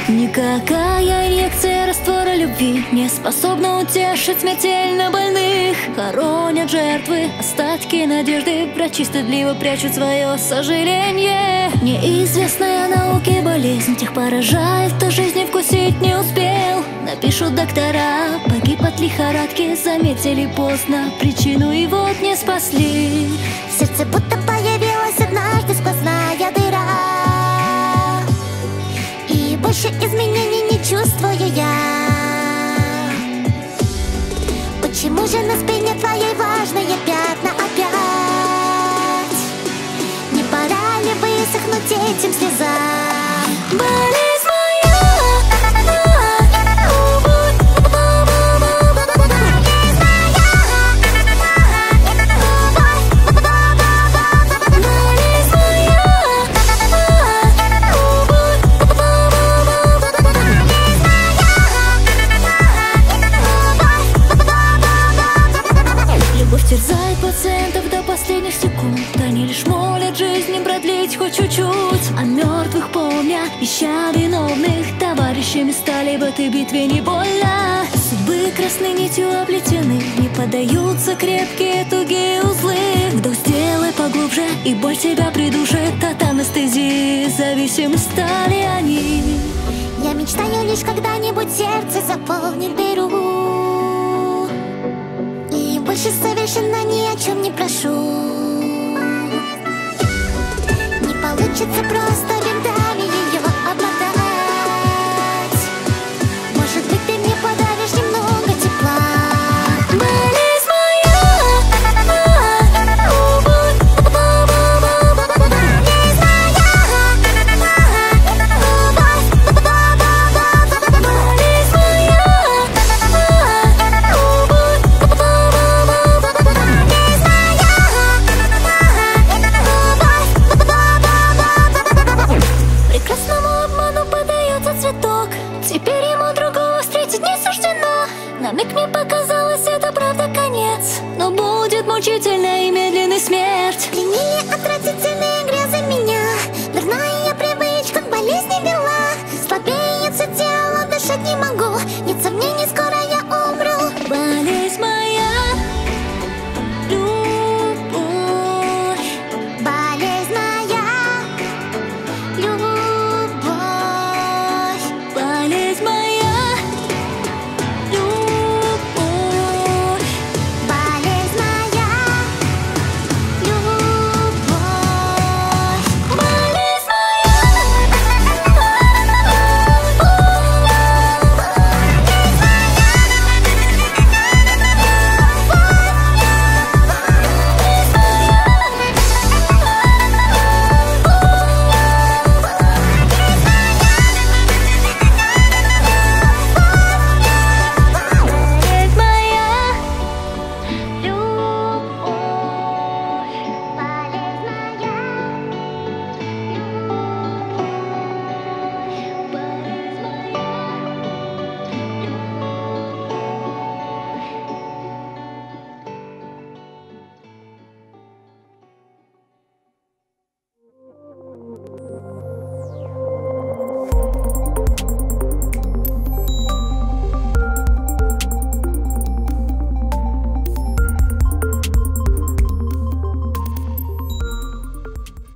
Никакая инъекция раствора любви не способна утешить смертельно больных. Хоронят жертвы остатки надежды, врачи стыдливо прячут свое сожаление. Неизвестная науке болезнь тех поражает, кто жизни вкусить не успел. Напишут доктора, погиб от лихорадки, заметили поздно, причину и вот не спасли. В сердце будто появилась однажды сквозная дыра, и больше изменений не чувствую я. Почему же на спине твоей важные пятна опять? Не пора ли высохнуть этим слезам? Болезнь терзает пациентов до последних секунд. Они лишь молят жизнь продлить хоть чуть-чуть. О мертвых помня, ища виновных, товарищами стали в этой битве не больно. Судьбы красной нитью оплетены, не поддаются крепкие тугие узлы. Вдох сделай поглубже, и боль тебя придушит от анестезии. Зависимы стали они. Я мечтаю лишь когда-нибудь сердце заполнит дыру, и больше совершенно ни о чем не прошу. Не получится просто винтами ее обладать. Может быть, ты мне подаришь немного тепла. Болезнь теперь ему другого встретить не суждено. На миг мне показалось, это правда конец, но будет мучительная и медленная смерть. Пленили отвратительные грезы меня, дурная привычка к болезни вела. Слабеет все тело, дышать не могу, нет сомнений, скоро я умру. Болезнь моя, любовь. Болезнь моя, любовь.